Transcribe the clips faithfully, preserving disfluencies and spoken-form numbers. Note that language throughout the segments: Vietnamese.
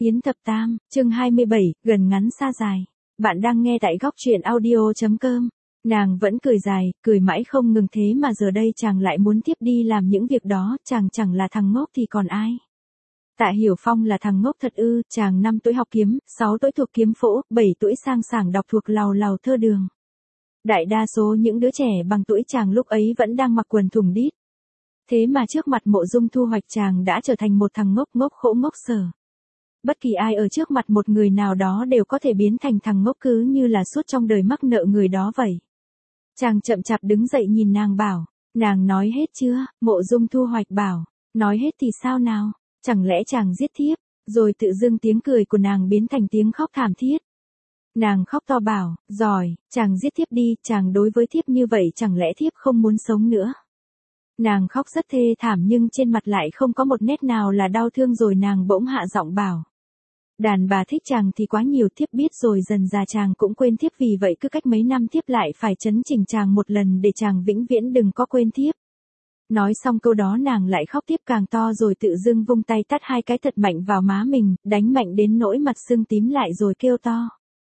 Yến Thập Tam, chương hai mươi bảy, gần ngắn xa dài. Bạn đang nghe tại góc truyện audio chấm com. Nàng vẫn cười dài, cười mãi không ngừng thế mà giờ đây chàng lại muốn tiếp đi làm những việc đó, chàng chẳng là thằng ngốc thì còn ai. Tạ Hiểu Phong là thằng ngốc thật ư, chàng năm tuổi học kiếm, sáu tuổi thuộc kiếm phổ, bảy tuổi sang sảng đọc thuộc lào lào thơ đường. Đại đa số những đứa trẻ bằng tuổi chàng lúc ấy vẫn đang mặc quần thùng đít. Thế mà trước mặt Mộ Dung Thu Hoạch chàng đã trở thành một thằng ngốc ngốc khổ ngốc sở. Bất kỳ ai ở trước mặt một người nào đó đều có thể biến thành thằng ngốc cứ như là suốt trong đời mắc nợ người đó vậy. Chàng chậm chạp đứng dậy nhìn nàng bảo, nàng nói hết chưa? Mộ Dung Thu Hoạch bảo, nói hết thì sao nào? Chẳng lẽ chàng giết thiếp? Rồi tự dưng tiếng cười của nàng biến thành tiếng khóc thảm thiết. Nàng khóc to bảo, giỏi, chàng giết thiếp đi, chàng đối với thiếp như vậy chẳng lẽ thiếp không muốn sống nữa? Nàng khóc rất thê thảm nhưng trên mặt lại không có một nét nào là đau thương rồi nàng bỗng hạ giọng bảo. Đàn bà thích chàng thì quá nhiều thiếp biết rồi dần già chàng cũng quên thiếp vì vậy cứ cách mấy năm thiếp lại phải chấn chỉnh chàng một lần để chàng vĩnh viễn đừng có quên thiếp. Nói xong câu đó nàng lại khóc tiếp càng to rồi tự dưng vung tay tát hai cái thật mạnh vào má mình, đánh mạnh đến nỗi mặt sưng tím lại rồi kêu to.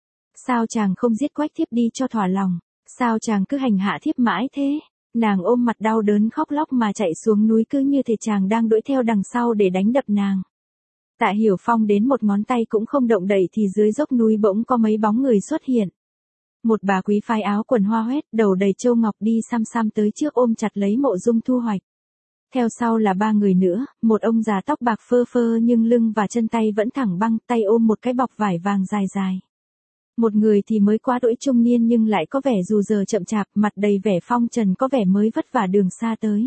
Sao chàng không giết Quách thiếp đi cho thỏa lòng, sao chàng cứ hành hạ thiếp mãi thế? Nàng ôm mặt đau đớn khóc lóc mà chạy xuống núi cứ như thể chàng đang đuổi theo đằng sau để đánh đập nàng. Tạ Hiểu Phong đến một ngón tay cũng không động đậy thì dưới dốc núi bỗng có mấy bóng người xuất hiện. Một bà quý phái áo quần hoa hoét, đầu đầy châu ngọc đi xăm xăm tới trước ôm chặt lấy Mộ Dung Thu Hoạch. Theo sau là ba người nữa, một ông già tóc bạc phơ phơ nhưng lưng và chân tay vẫn thẳng băng, tay ôm một cái bọc vải vàng dài dài. Một người thì mới qua tuổi trung niên nhưng lại có vẻ dù giờ chậm chạp, mặt đầy vẻ phong trần có vẻ mới vất vả đường xa tới.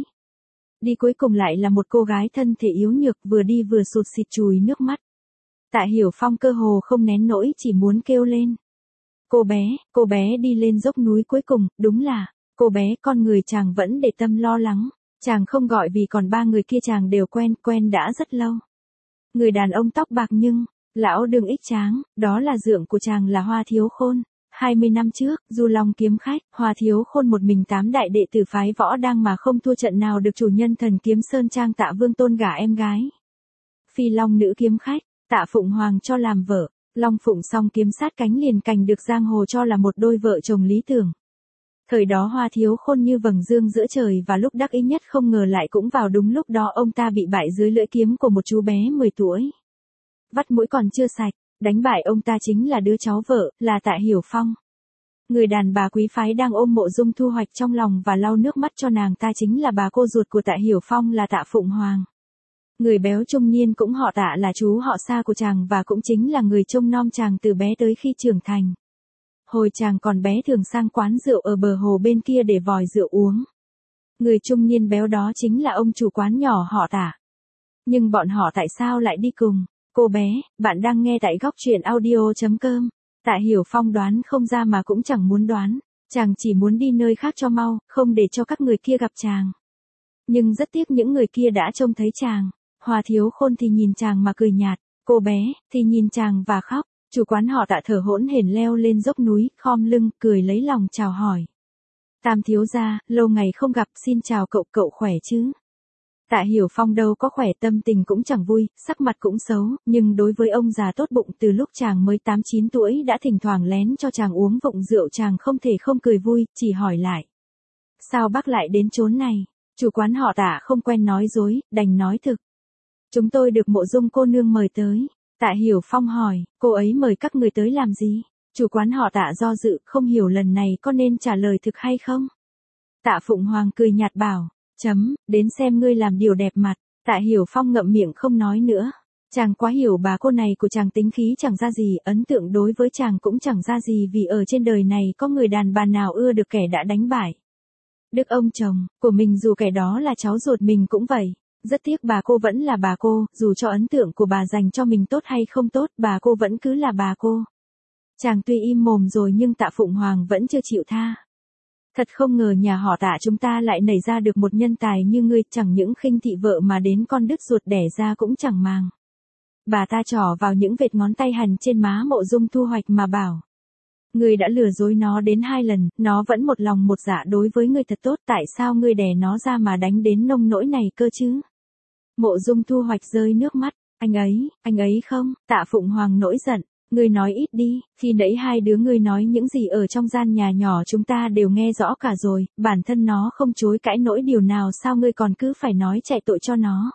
Đi cuối cùng lại là một cô gái thân thể yếu nhược vừa đi vừa sụt sịt chùi nước mắt. Tạ Hiểu Phong cơ hồ không nén nỗi chỉ muốn kêu lên. Cô bé, cô bé đi lên dốc núi cuối cùng, đúng là, cô bé con người chàng vẫn để tâm lo lắng. Chàng không gọi vì còn ba người kia chàng đều quen, quen đã rất lâu. Người đàn ông tóc bạc nhưng, lão đường ích tráng, đó là dượng của chàng là Hoa Thiếu Khôn. hai mươi năm trước, Du Long kiếm khách, Hoa Thiếu Khôn một mình tám đại đệ tử phái võ đang mà không thua trận nào được chủ nhân Thần Kiếm Sơn Trang Tạ Vương Tôn gả em gái. Phi Long nữ kiếm khách, Tạ Phụng Hoàng cho làm vợ, Long Phụng song kiếm sát cánh liền cành được giang hồ cho là một đôi vợ chồng lý tưởng. Thời đó Hoa Thiếu Khôn như vầng dương giữa trời và lúc đắc ý nhất không ngờ lại cũng vào đúng lúc đó ông ta bị bại dưới lưỡi kiếm của một chú bé mười tuổi. Vắt mũi còn chưa sạch. Đánh bại ông ta chính là đứa cháu vợ, là Tạ Hiểu Phong. Người đàn bà quý phái đang ôm Mộ Dung Thu Hoạch trong lòng và lau nước mắt cho nàng ta chính là bà cô ruột của Tạ Hiểu Phong là Tạ Phụng Hoàng. Người béo trung niên cũng họ Tạ là chú họ xa của chàng và cũng chính là người trông nom chàng từ bé tới khi trưởng thành. Hồi chàng còn bé thường sang quán rượu ở bờ hồ bên kia để vòi rượu uống. Người trung niên béo đó chính là ông chủ quán nhỏ họ Tạ. Nhưng bọn họ tại sao lại đi cùng? Cô bé, bạn đang nghe tại góc truyện audio chấm com. Tạ Hiểu Phong đoán không ra mà cũng chẳng muốn đoán. Chàng chỉ muốn đi nơi khác cho mau, không để cho các người kia gặp chàng. Nhưng rất tiếc những người kia đã trông thấy chàng. Hoa Thiếu Khôn thì nhìn chàng mà cười nhạt. Cô bé, thì nhìn chàng và khóc. Chủ quán họ Tạ thở hổn hển leo lên dốc núi, khom lưng, cười lấy lòng chào hỏi. Tam thiếu gia, lâu ngày không gặp, xin chào cậu, cậu khỏe chứ? Tạ Hiểu Phong đâu có khỏe, tâm tình cũng chẳng vui, sắc mặt cũng xấu, nhưng đối với ông già tốt bụng từ lúc chàng mới tám chín tuổi đã thỉnh thoảng lén cho chàng uống vụng rượu chàng không thể không cười vui, chỉ hỏi lại. Sao bác lại đến chốn này? Chủ quán họ Tạ không quen nói dối, đành nói thực. Chúng tôi được Mộ Dung cô nương mời tới. Tạ Hiểu Phong hỏi, cô ấy mời các người tới làm gì? Chủ quán họ Tạ do dự, không hiểu lần này có nên trả lời thực hay không? Tạ Phụng Hoàng cười nhạt bảo. Chấm, đến xem ngươi làm điều đẹp mặt. Tạ Hiểu Phong ngậm miệng không nói nữa. Chàng quá hiểu bà cô này của chàng tính khí chẳng ra gì, ấn tượng đối với chàng cũng chẳng ra gì vì ở trên đời này có người đàn bà nào ưa được kẻ đã đánh bại. Đức ông chồng của mình dù kẻ đó là cháu ruột mình cũng vậy. Rất tiếc bà cô vẫn là bà cô, dù cho ấn tượng của bà dành cho mình tốt hay không tốt, bà cô vẫn cứ là bà cô. Chàng tuy im mồm rồi nhưng Tạ Phụng Hoàng vẫn chưa chịu tha. Thật không ngờ nhà họ Tạ chúng ta lại nảy ra được một nhân tài như ngươi, chẳng những khinh thị vợ mà đến con đứt ruột đẻ ra cũng chẳng màng. Bà ta trỏ vào những vệt ngón tay hằn trên má Mộ Dung Thu Hoạch mà bảo. Ngươi đã lừa dối nó đến hai lần, nó vẫn một lòng một dạ đối với ngươi thật tốt, tại sao ngươi đẻ nó ra mà đánh đến nông nỗi này cơ chứ? Mộ Dung Thu Hoạch rơi nước mắt, Anh ấy, anh ấy không, Tạ Phụng Hoàng nổi giận. Ngươi nói ít đi, khi nãy hai đứa ngươi nói những gì ở trong gian nhà nhỏ chúng ta đều nghe rõ cả rồi, bản thân nó không chối cãi nỗi điều nào sao ngươi còn cứ phải nói chạy tội cho nó.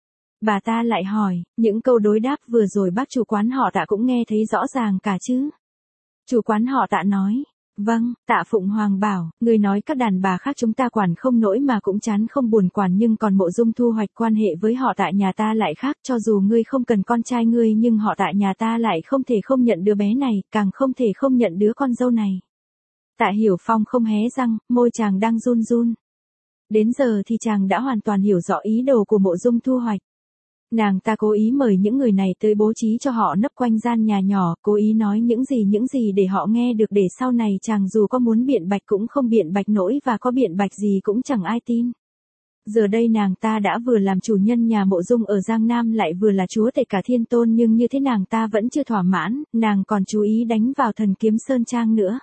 Bà ta lại hỏi, những câu đối đáp vừa rồi bác chủ quán họ Tạ cũng nghe thấy rõ ràng cả chứ. Chủ quán họ Tạ nói, vâng, Tạ Phụng Hoàng bảo, ngươi nói các đàn bà khác chúng ta quản không nổi mà cũng chán không buồn quản nhưng còn Mộ Dung Thu Hoạch quan hệ với họ Tạ nhà ta lại khác, cho dù ngươi không cần con trai ngươi nhưng họ Tạ nhà ta lại không thể không nhận đứa bé này, càng không thể không nhận đứa con dâu này. Tạ Hiểu Phong không hé răng, môi chàng đang run run. Đến giờ thì chàng đã hoàn toàn hiểu rõ ý đồ của Mộ Dung Thu Hoạch. Nàng ta cố ý mời những người này tới bố trí cho họ nấp quanh gian nhà nhỏ, cố ý nói những gì những gì để họ nghe được để sau này chàng dù có muốn biện bạch cũng không biện bạch nổi và có biện bạch gì cũng chẳng ai tin. Giờ đây nàng ta đã vừa làm chủ nhân nhà Mộ Dung ở Giang Nam lại vừa là chúa tể cả Thiên Tôn nhưng như thế nàng ta vẫn chưa thỏa mãn, nàng còn chú ý đánh vào Thần Kiếm Sơn Trang nữa.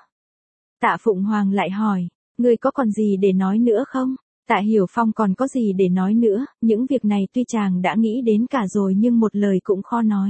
Tạ Phụng Hoàng lại hỏi, ngươi có còn gì để nói nữa không? Tạ Hiểu Phong còn có gì để nói nữa, những việc này tuy chàng đã nghĩ đến cả rồi nhưng một lời cũng khó nói.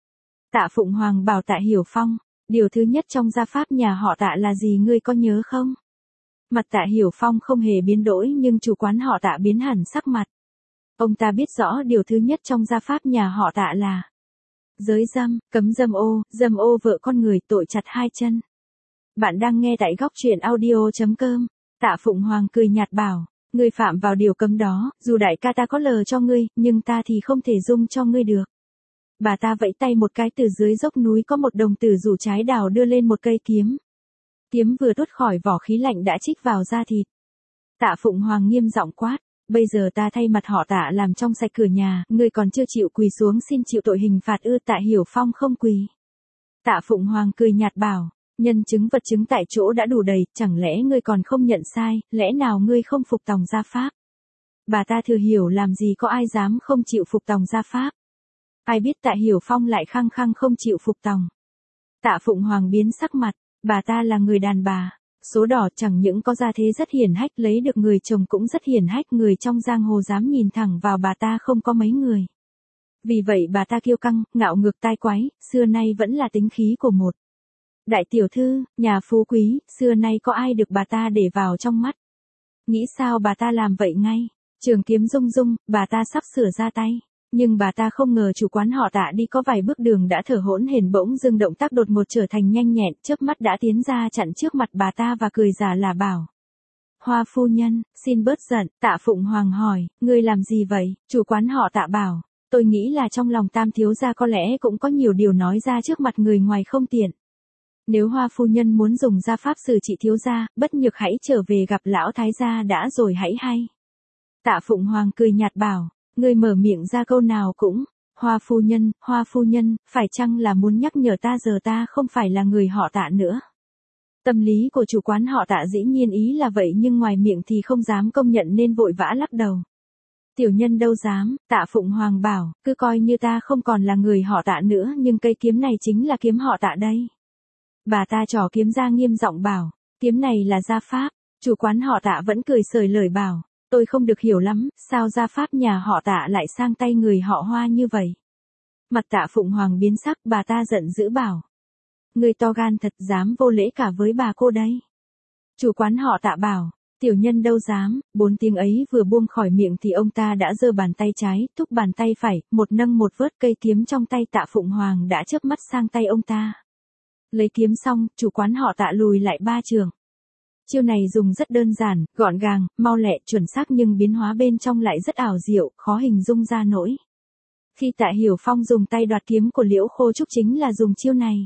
Tạ Phụng Hoàng bảo Tạ Hiểu Phong, điều thứ nhất trong gia pháp nhà họ Tạ là gì ngươi có nhớ không? Mặt Tạ Hiểu Phong không hề biến đổi nhưng chủ quán họ Tạ biến hẳn sắc mặt. Ông ta biết rõ điều thứ nhất trong gia pháp nhà họ Tạ là giới dâm, cấm dâm ô, dâm ô vợ con người tội chặt hai chân. Bạn đang nghe tại góc truyện audio chấm com. Tạ Phụng Hoàng cười nhạt bảo, ngươi phạm vào điều cấm đó, dù đại ca ta có lờ cho ngươi, nhưng ta thì không thể dung cho ngươi được. Bà ta vẫy tay một cái, từ dưới dốc núi có một đồng tử rủ trái đào đưa lên một cây kiếm. Kiếm vừa tuốt khỏi vỏ khí lạnh đã chích vào da thịt. Tạ Phụng Hoàng nghiêm giọng quát, bây giờ ta thay mặt họ Tạ làm trong sạch cửa nhà, ngươi còn chưa chịu quỳ xuống xin chịu tội hình phạt ư? Tạ Hiểu Phong không quỳ. Tạ Phụng Hoàng cười nhạt bảo, nhân chứng vật chứng tại chỗ đã đủ đầy, chẳng lẽ ngươi còn không nhận sai, lẽ nào ngươi không phục tòng gia pháp? Bà ta thừa hiểu làm gì có ai dám không chịu phục tòng gia pháp. Ai biết Tạ Hiểu Phong lại khăng khăng không chịu phục tòng. Tạ Phụng Hoàng biến sắc mặt, bà ta là người đàn bà, số đỏ chẳng những có gia thế rất hiển hách, lấy được người chồng cũng rất hiển hách, người trong giang hồ dám nhìn thẳng vào bà ta không có mấy người. Vì vậy bà ta kiêu căng, ngạo ngược tai quái, xưa nay vẫn là tính khí của một đại tiểu thư, nhà phú quý, xưa nay có ai được bà ta để vào trong mắt. Nghĩ sao bà ta làm vậy ngay, trường kiếm rung rung, bà ta sắp sửa ra tay. Nhưng bà ta không ngờ chủ quán họ Tạ đi có vài bước đường đã thở hổn hển, bỗng dưng động tác đột ngột trở thành nhanh nhẹn, chớp mắt đã tiến ra chặn trước mặt bà ta và cười giả là bảo. Hoa phu nhân, xin bớt giận. Tạ Phụng Hoàng hỏi, ngươi làm gì vậy? Chủ quán họ Tạ bảo, tôi nghĩ là trong lòng Tam thiếu gia có lẽ cũng có nhiều điều nói ra trước mặt người ngoài không tiện. Nếu Hoa phu nhân muốn dùng gia pháp xử trị thiếu gia, bất nhược hãy trở về gặp lão thái gia đã rồi hãy hay. Tạ Phụng Hoàng cười nhạt bảo, ngươi mở miệng ra câu nào cũng, Hoa phu nhân, Hoa phu nhân, phải chăng là muốn nhắc nhở ta giờ ta không phải là người họ Tạ nữa? Tâm lý của chủ quán họ Tạ dĩ nhiên ý là vậy nhưng ngoài miệng thì không dám công nhận nên vội vã lắc đầu. Tiểu nhân đâu dám, Tạ Phụng Hoàng bảo, cứ coi như ta không còn là người họ Tạ nữa nhưng cây kiếm này chính là kiếm họ Tạ đây. Bà ta trỏ kiếm ra nghiêm giọng bảo, kiếm này là gia pháp. Chủ quán họ Tạ vẫn cười sởi lời bảo, tôi không được hiểu lắm, sao gia pháp nhà họ Tạ lại sang tay người họ Hoa như vậy? Mặt Tạ Phụng Hoàng biến sắc, bà ta giận dữ bảo, người to gan thật, dám vô lễ cả với bà cô đấy. Chủ quán họ Tạ bảo, tiểu nhân đâu dám. Bốn tiếng ấy vừa buông khỏi miệng thì ông ta đã giơ bàn tay trái, thúc bàn tay phải, một nâng một vớt, cây kiếm trong tay Tạ Phụng Hoàng đã chớp mắt sang tay ông ta. Lấy kiếm xong, chủ quán họ Tạ lùi lại ba trường. Chiêu này dùng rất đơn giản, gọn gàng, mau lẹ, chuẩn xác nhưng biến hóa bên trong lại rất ảo diệu, khó hình dung ra nổi. Khi Tạ Hiểu Phong dùng tay đoạt kiếm của Liễu Khô Trúc chính là dùng chiêu này.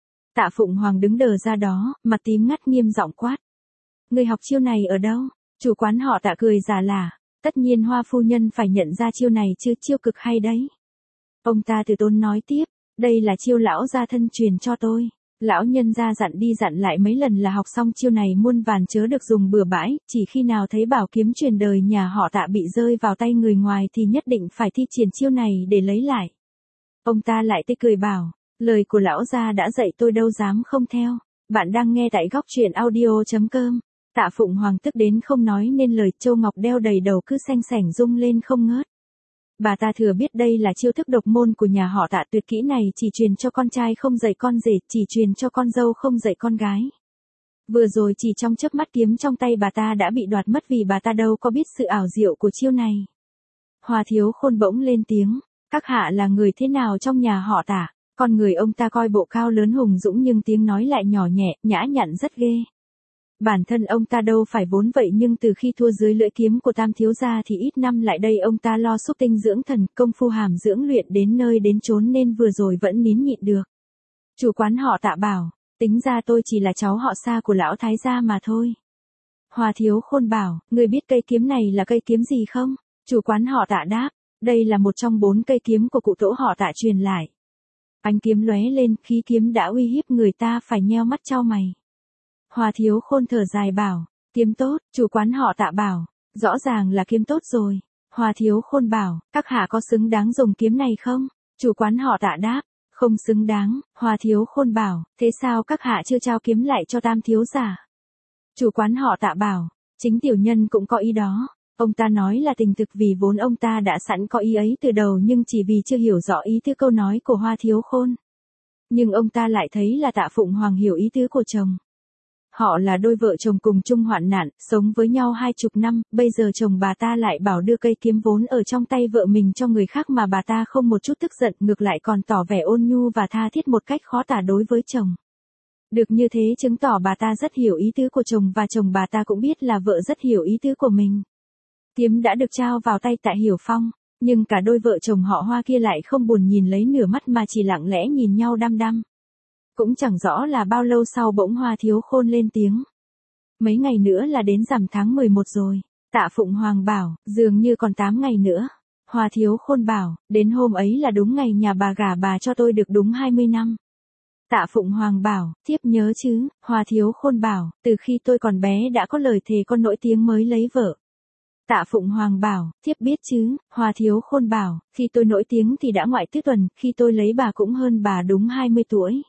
Tạ Phụng Hoàng đứng đờ ra đó, mặt tím ngắt nghiêm giọng quát. Người học chiêu này ở đâu? Chủ quán họ Tạ cười giả lả, tất nhiên Hoa phu nhân phải nhận ra chiêu này chứ, chiêu cực hay đấy. Ông ta từ tốn nói tiếp, đây là chiêu lão gia thân truyền cho tôi. Lão nhân gia dặn đi dặn lại mấy lần là học xong chiêu này muôn vàn chớ được dùng bừa bãi, chỉ khi nào thấy bảo kiếm truyền đời nhà họ Tạ bị rơi vào tay người ngoài thì nhất định phải thi triển chiêu này để lấy lại. Ông ta lại tươi cười bảo, lời của lão gia đã dạy tôi đâu dám không theo. Bạn đang nghe tại góc truyện audio chấm com. Tạ Phụng Hoàng tức đến không nói nên lời, châu ngọc đeo đầy đầu cứ xanh sảnh rung lên không ngớt. Bà ta thừa biết đây là chiêu thức độc môn của nhà họ Tạ, tuyệt kỹ này chỉ truyền cho con trai không dạy con rể, chỉ truyền cho con dâu không dạy con gái. Vừa rồi chỉ trong chớp mắt kiếm trong tay bà ta đã bị đoạt mất vì bà ta đâu có biết sự ảo diệu của chiêu này. Hoa Thiếu Khôn bỗng lên tiếng, các hạ là người thế nào trong nhà họ Tạ? Con người ông ta coi bộ cao lớn hùng dũng nhưng tiếng nói lại nhỏ nhẹ, nhã nhặn rất ghê. Bản thân ông ta đâu phải vốn vậy nhưng từ khi thua dưới lưỡi kiếm của Tam thiếu gia thì ít năm lại đây ông ta lo xúc tinh dưỡng thần, công phu hàm dưỡng luyện đến nơi đến chốn nên vừa rồi vẫn nín nhịn được. Chủ quán họ Tạ bảo, tính ra tôi chỉ là cháu họ Sa của lão thái gia mà thôi. Hoa Thiếu Khôn bảo, người biết cây kiếm này là cây kiếm gì không? Chủ quán họ Tạ đáp, đây là một trong bốn cây kiếm của cụ tổ họ Tạ truyền lại. Ánh kiếm lóe lên, khí kiếm đã uy hiếp người ta phải nheo mắt chau mày. Hoa Thiếu Khôn thở dài bảo, kiếm tốt, chủ quán họ Tạ bảo, rõ ràng là kiếm tốt rồi. Hoa Thiếu Khôn bảo, các hạ có xứng đáng dùng kiếm này không? Chủ quán họ Tạ đáp, không xứng đáng. Hoa Thiếu Khôn bảo, thế sao các hạ chưa trao kiếm lại cho Tam thiếu gia? Chủ quán họ Tạ bảo, chính tiểu nhân cũng có ý đó. Ông ta nói là tình thực vì vốn ông ta đã sẵn có ý ấy từ đầu nhưng chỉ vì chưa hiểu rõ ý tứ câu nói của Hoa Thiếu Khôn. Nhưng ông ta lại thấy là Tạ Phụng Hoàng hiểu ý tứ của chồng. Họ là đôi vợ chồng cùng chung hoạn nạn, sống với nhau hai chục năm, bây giờ chồng bà ta lại bảo đưa cây kiếm vốn ở trong tay vợ mình cho người khác mà bà ta không một chút tức giận, ngược lại còn tỏ vẻ ôn nhu và tha thiết một cách khó tả đối với chồng. Được như thế chứng tỏ bà ta rất hiểu ý tứ của chồng và chồng bà ta cũng biết là vợ rất hiểu ý tứ của mình. Kiếm đã được trao vào tay Tạ Hiểu Phong, nhưng cả đôi vợ chồng họ Hoa kia lại không buồn nhìn lấy nửa mắt mà chỉ lặng lẽ nhìn nhau đăm đăm. Cũng chẳng rõ là bao lâu sau bỗng Hoa Thiếu Khôn lên tiếng. Mấy ngày nữa là đến rằm tháng mười một rồi. Tạ Phụng Hoàng bảo, dường như còn tám ngày nữa. Hoa Thiếu Khôn bảo, đến hôm ấy là đúng ngày nhà bà gả bà cho tôi được đúng hai mươi năm. Tạ Phụng Hoàng bảo, thiếp nhớ chứ. Hoa Thiếu Khôn bảo, từ khi tôi còn bé đã có lời thề con nỗi tiếng mới lấy vợ. Tạ Phụng Hoàng bảo, thiếp biết chứ. Hoa Thiếu Khôn bảo, khi tôi nổi tiếng thì đã ngoại tứ tuần, khi tôi lấy bà cũng hơn bà đúng hai mươi tuổi.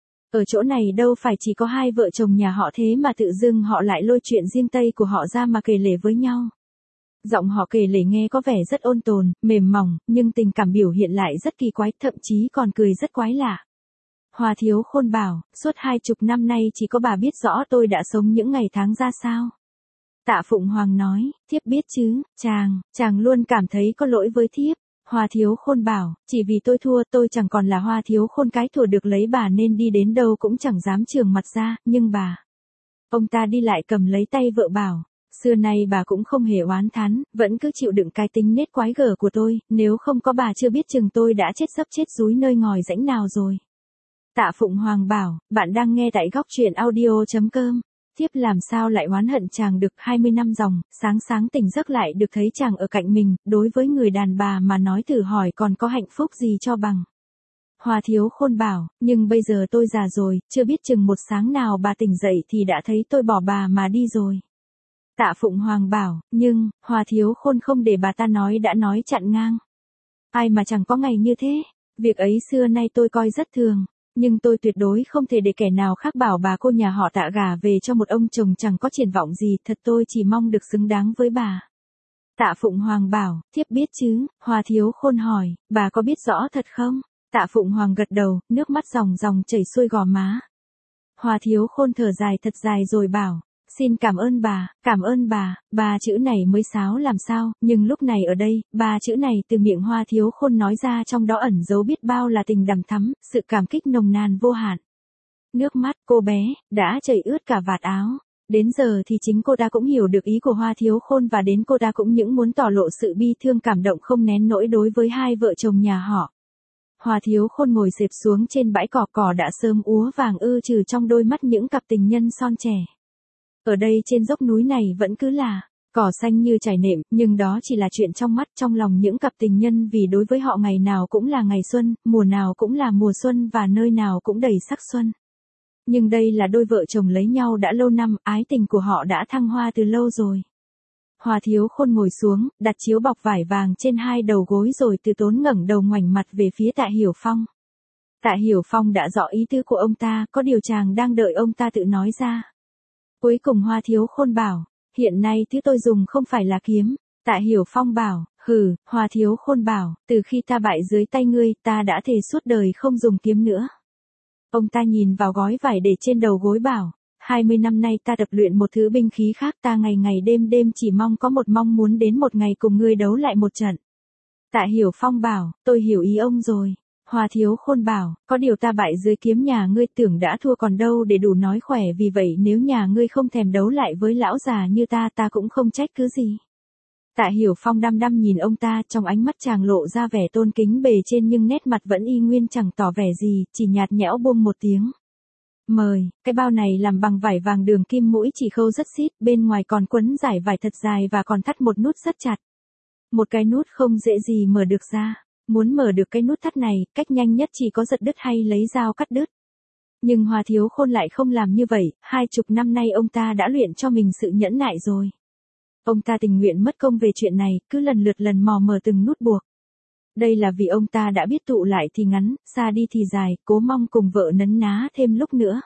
Ở chỗ này đâu phải chỉ có hai vợ chồng nhà họ thế mà tự dưng họ lại lôi chuyện riêng tây của họ ra mà kể lể với nhau. Giọng họ kể lể nghe có vẻ rất ôn tồn, mềm mỏng, nhưng tình cảm biểu hiện lại rất kỳ quái, thậm chí còn cười rất quái lạ. Hoa Thiếu Khôn bảo, suốt hai chục năm nay chỉ có bà biết rõ tôi đã sống những ngày tháng ra sao. Tạ Phụng Hoàng nói, thiếp biết chứ, chàng, chàng luôn cảm thấy có lỗi với thiếp. Hoa Thiếu Khôn bảo, chỉ vì tôi thua tôi chẳng còn là Hoa Thiếu Khôn cái thua được lấy bà nên đi đến đâu cũng chẳng dám trường mặt ra, nhưng bà. Ông ta đi lại cầm lấy tay vợ bảo, xưa nay bà cũng không hề oán thán, vẫn cứ chịu đựng cái tính nết quái gở của tôi, nếu không có bà chưa biết chừng tôi đã chết sắp chết rúi nơi ngòi rãnh nào rồi. Tạ Phụng Hoàng bảo, bạn đang nghe tại góc truyện audio chấm com. Thiếp làm sao lại oán hận chàng được hai mươi năm dòng, sáng sáng tỉnh giấc lại được thấy chàng ở cạnh mình, đối với người đàn bà mà nói thử hỏi còn có hạnh phúc gì cho bằng. Hoa Thiếu Khôn bảo, nhưng bây giờ tôi già rồi, chưa biết chừng một sáng nào bà tỉnh dậy thì đã thấy tôi bỏ bà mà đi rồi. Tạ Phụng Hoàng bảo, nhưng, Hoa Thiếu Khôn không để bà ta nói đã nói chặn ngang. Ai mà chẳng có ngày như thế, việc ấy xưa nay tôi coi rất thường. Nhưng tôi tuyệt đối không thể để kẻ nào khác bảo bà cô nhà họ Tạ gả về cho một ông chồng chẳng có triển vọng gì, thật tôi chỉ mong được xứng đáng với bà. Tạ Phụng Hoàng bảo, thiếp biết chứ. Hoa Thiếu Khôn hỏi, bà có biết rõ thật không? Tạ Phụng Hoàng gật đầu, nước mắt ròng ròng chảy xuôi gò má. Hoa Thiếu Khôn thở dài thật dài rồi bảo, xin cảm ơn bà, cảm ơn bà. Ba chữ này mới sáo làm sao, nhưng lúc này ở đây, ba chữ này từ miệng Hoa Thiếu Khôn nói ra trong đó ẩn giấu biết bao là tình đằm thắm, sự cảm kích nồng nàn vô hạn. Nước mắt cô bé đã chảy ướt cả vạt áo. Đến giờ thì chính cô ta cũng hiểu được ý của Hoa Thiếu Khôn và đến cô ta cũng những muốn tỏ lộ sự bi thương cảm động không nén nỗi đối với hai vợ chồng nhà họ. Hoa Thiếu Khôn ngồi xếp xuống trên bãi cỏ, cỏ đã sớm úa vàng ư trừ trong đôi mắt những cặp tình nhân son trẻ. Ở đây trên dốc núi này vẫn cứ là cỏ xanh như trải nệm, nhưng đó chỉ là chuyện trong mắt trong lòng những cặp tình nhân vì đối với họ ngày nào cũng là ngày xuân, mùa nào cũng là mùa xuân và nơi nào cũng đầy sắc xuân. Nhưng đây là đôi vợ chồng lấy nhau đã lâu năm, ái tình của họ đã thăng hoa từ lâu rồi. Hoa Thiếu Khôn ngồi xuống, đặt chiếu bọc vải vàng trên hai đầu gối rồi từ tốn ngẩng đầu ngoảnh mặt về phía Tạ Hiểu Phong. Tạ Hiểu Phong đã rõ ý tứ của ông ta, có điều chàng đang đợi ông ta tự nói ra. Cuối cùng Hoa Thiếu Khôn bảo, hiện nay thứ tôi dùng không phải là kiếm. Tạ Hiểu Phong bảo, Hừ, Hoa Thiếu Khôn bảo, từ khi ta bại dưới tay ngươi, ta đã thề suốt đời không dùng kiếm nữa. Ông ta nhìn vào gói vải để trên đầu gối bảo, hai mươi năm nay ta tập luyện một thứ binh khí khác, ta ngày ngày đêm đêm chỉ mong có một mong muốn đến một ngày cùng ngươi đấu lại một trận. Tạ Hiểu Phong bảo, tôi hiểu ý ông rồi. Hoa Thiếu Khôn bảo, có điều ta bại dưới kiếm nhà ngươi, tưởng đã thua còn đâu để đủ nói khỏe, vì vậy nếu nhà ngươi không thèm đấu lại với lão già như ta, ta cũng không trách cứ gì. Tạ Hiểu Phong đăm đăm nhìn ông ta, trong ánh mắt chàng lộ ra vẻ tôn kính bề trên nhưng nét mặt vẫn y nguyên chẳng tỏ vẻ gì, chỉ nhạt nhẽo buông một tiếng. Mời, cái bao này làm bằng vải vàng đường kim, mũi chỉ khâu rất xít, bên ngoài còn quấn dải vải thật dài và còn thắt một nút rất chặt. Một cái nút không dễ gì mở được ra. Muốn mở được cái nút thắt này, cách nhanh nhất chỉ có giật đứt hay lấy dao cắt đứt. Nhưng Hoa Thiếu Khôn lại không làm như vậy, hai chục năm nay ông ta đã luyện cho mình sự nhẫn nại rồi. Ông ta tình nguyện mất công về chuyện này, cứ lần lượt lần mò mở từng nút buộc. Đây là vì ông ta đã biết tụ lại thì ngắn, xa đi thì dài, cố mong cùng vợ nấn ná thêm lúc nữa.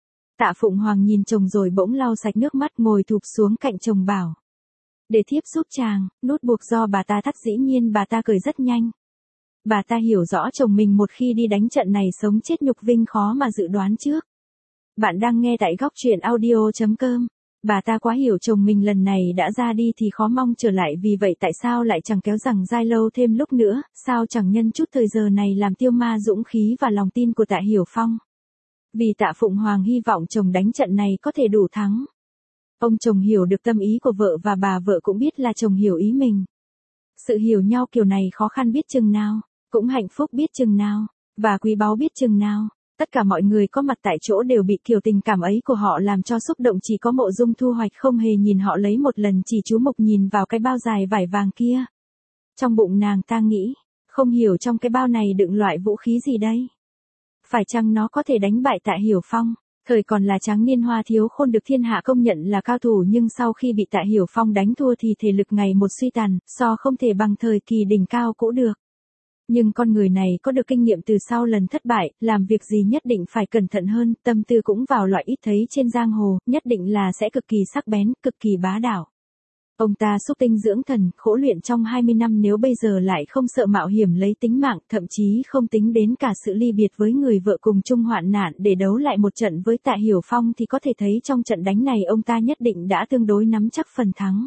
Tạ Phụng Hoàng nhìn chồng rồi bỗng lau sạch nước mắt, ngồi thụp xuống cạnh chồng bảo. Để thiếp giúp chàng, nút buộc do bà ta thắt dĩ nhiên bà ta cởi rất nhanh. Bà ta hiểu rõ chồng mình một khi đi đánh trận này sống chết nhục vinh khó mà dự đoán trước. Bạn đang nghe tại góc truyện audio chấm com. Bà ta quá hiểu chồng mình lần này đã ra đi thì khó mong trở lại, vì vậy tại sao lại chẳng kéo rằng dai lâu thêm lúc nữa, sao chẳng nhân chút thời giờ này làm tiêu ma dũng khí và lòng tin của Tạ Hiểu Phong. Vì Tạ Phụng Hoàng hy vọng chồng đánh trận này có thể đủ thắng. Ông chồng hiểu được tâm ý của vợ và bà vợ cũng biết là chồng hiểu ý mình. Sự hiểu nhau kiểu này khó khăn biết chừng nào, cũng hạnh phúc biết chừng nào, và quý báu biết chừng nào. Tất cả mọi người có mặt tại chỗ đều bị kiểu tình cảm ấy của họ làm cho xúc động, chỉ có Mộ Dung Thu Hoạch không hề nhìn họ lấy một lần, chỉ chú mục nhìn vào cái bao dài vải vàng kia. Trong bụng nàng ta nghĩ, không hiểu trong cái bao này đựng loại vũ khí gì đây? Phải chăng nó có thể đánh bại Tạ Hiểu Phong? Thời còn là tráng niên Hoa Thiếu Khôn được thiên hạ công nhận là cao thủ, nhưng sau khi bị Tạ Hiểu Phong đánh thua thì thể lực ngày một suy tàn, so không thể bằng thời kỳ đỉnh cao cũ được. Nhưng con người này có được kinh nghiệm từ sau lần thất bại, làm việc gì nhất định phải cẩn thận hơn, tâm tư cũng vào loại ít thấy trên giang hồ, nhất định là sẽ cực kỳ sắc bén, cực kỳ bá đạo. Ông ta xúc tinh dưỡng thần, khổ luyện trong hai mươi năm, nếu bây giờ lại không sợ mạo hiểm lấy tính mạng, thậm chí không tính đến cả sự ly biệt với người vợ cùng chung hoạn nạn để đấu lại một trận với Tạ Hiểu Phong, thì có thể thấy trong trận đánh này ông ta nhất định đã tương đối nắm chắc phần thắng.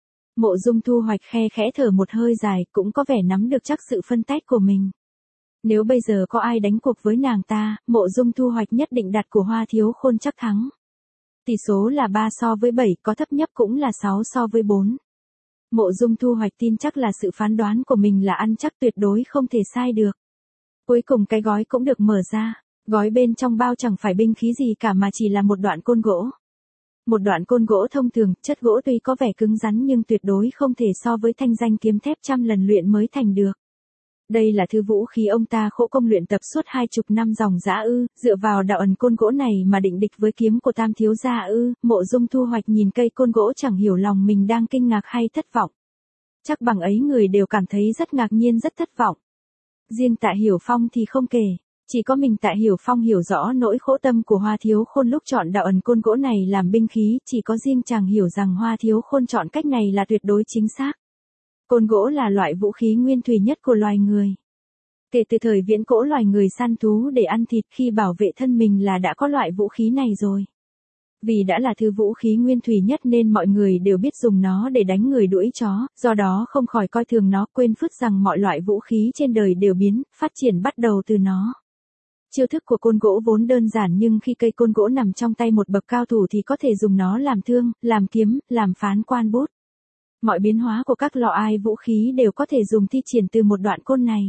Mộ Dung Thu Hoạch khe khẽ thở một hơi dài, cũng có vẻ nắm được chắc sự phân tách của mình. Nếu bây giờ có ai đánh cuộc với nàng ta, Mộ Dung Thu Hoạch nhất định đặt của Hoa Thiếu Khôn chắc thắng. Tỷ số là ba so với bảy, có thấp nhất cũng là sáu so với bốn. Mộ Dung Thu Hoạch tin chắc là sự phán đoán của mình là ăn chắc tuyệt đối không thể sai được. Cuối cùng cái gói cũng được mở ra, gói bên trong bao chẳng phải binh khí gì cả mà chỉ là một đoạn côn gỗ. Một đoạn côn gỗ thông thường, chất gỗ tuy có vẻ cứng rắn nhưng tuyệt đối không thể so với thanh danh kiếm thép trăm lần luyện mới thành được. Đây là thứ vũ khí ông ta khổ công luyện tập suốt hai chục năm dòng dã ư, dựa vào đạo ẩn côn gỗ này mà định địch với kiếm của Tam thiếu gia ư. Mộ Dung Thu Hoạch nhìn cây côn gỗ chẳng hiểu lòng mình đang kinh ngạc hay thất vọng. Chắc bằng ấy người đều cảm thấy rất ngạc nhiên, rất thất vọng. Riêng Tạ Hiểu Phong thì không kể. Chỉ có mình Tạ Hiểu Phong hiểu rõ nỗi khổ tâm của Hoa Thiếu Khôn lúc chọn đạo ẩn côn gỗ này làm binh khí, chỉ có riêng chàng hiểu rằng Hoa Thiếu Khôn chọn cách này là tuyệt đối chính xác. Côn gỗ là loại vũ khí nguyên thủy nhất của loài người. Kể từ thời viễn cổ, loài người săn thú để ăn thịt, khi bảo vệ thân mình là đã có loại vũ khí này rồi. Vì đã là thứ vũ khí nguyên thủy nhất nên mọi người đều biết dùng nó để đánh người đuổi chó, do đó không khỏi coi thường nó, quên phứt rằng mọi loại vũ khí trên đời đều biến, phát triển bắt đầu từ nó. Chiêu thức của côn gỗ vốn đơn giản, nhưng khi cây côn gỗ nằm trong tay một bậc cao thủ thì có thể dùng nó làm thương, làm kiếm, làm phán quan bút. Mọi biến hóa của các loại vũ khí đều có thể dùng thi triển từ một đoạn côn này.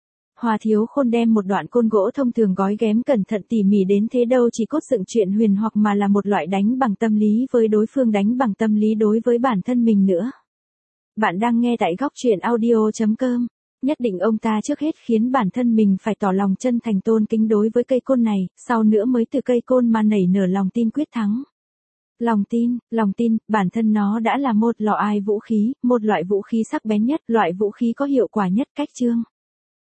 Hoa Thiếu Khôn đem một đoạn côn gỗ thông thường gói ghém cẩn thận tỉ mỉ đến thế đâu chỉ cốt dựng chuyện huyền hoặc mà là một loại đánh bằng tâm lý với đối phương, đánh bằng tâm lý đối với bản thân mình nữa. Bạn đang nghe tại góc truyện audio chấm com. Nhất định ông ta trước hết khiến bản thân mình phải tỏ lòng chân thành tôn kính đối với cây côn này, sau nữa mới từ cây côn mà nảy nở lòng tin quyết thắng. Lòng tin, lòng tin, bản thân nó đã là một loại vũ khí, một loại vũ khí sắc bén nhất, loại vũ khí có hiệu quả nhất, cách chương.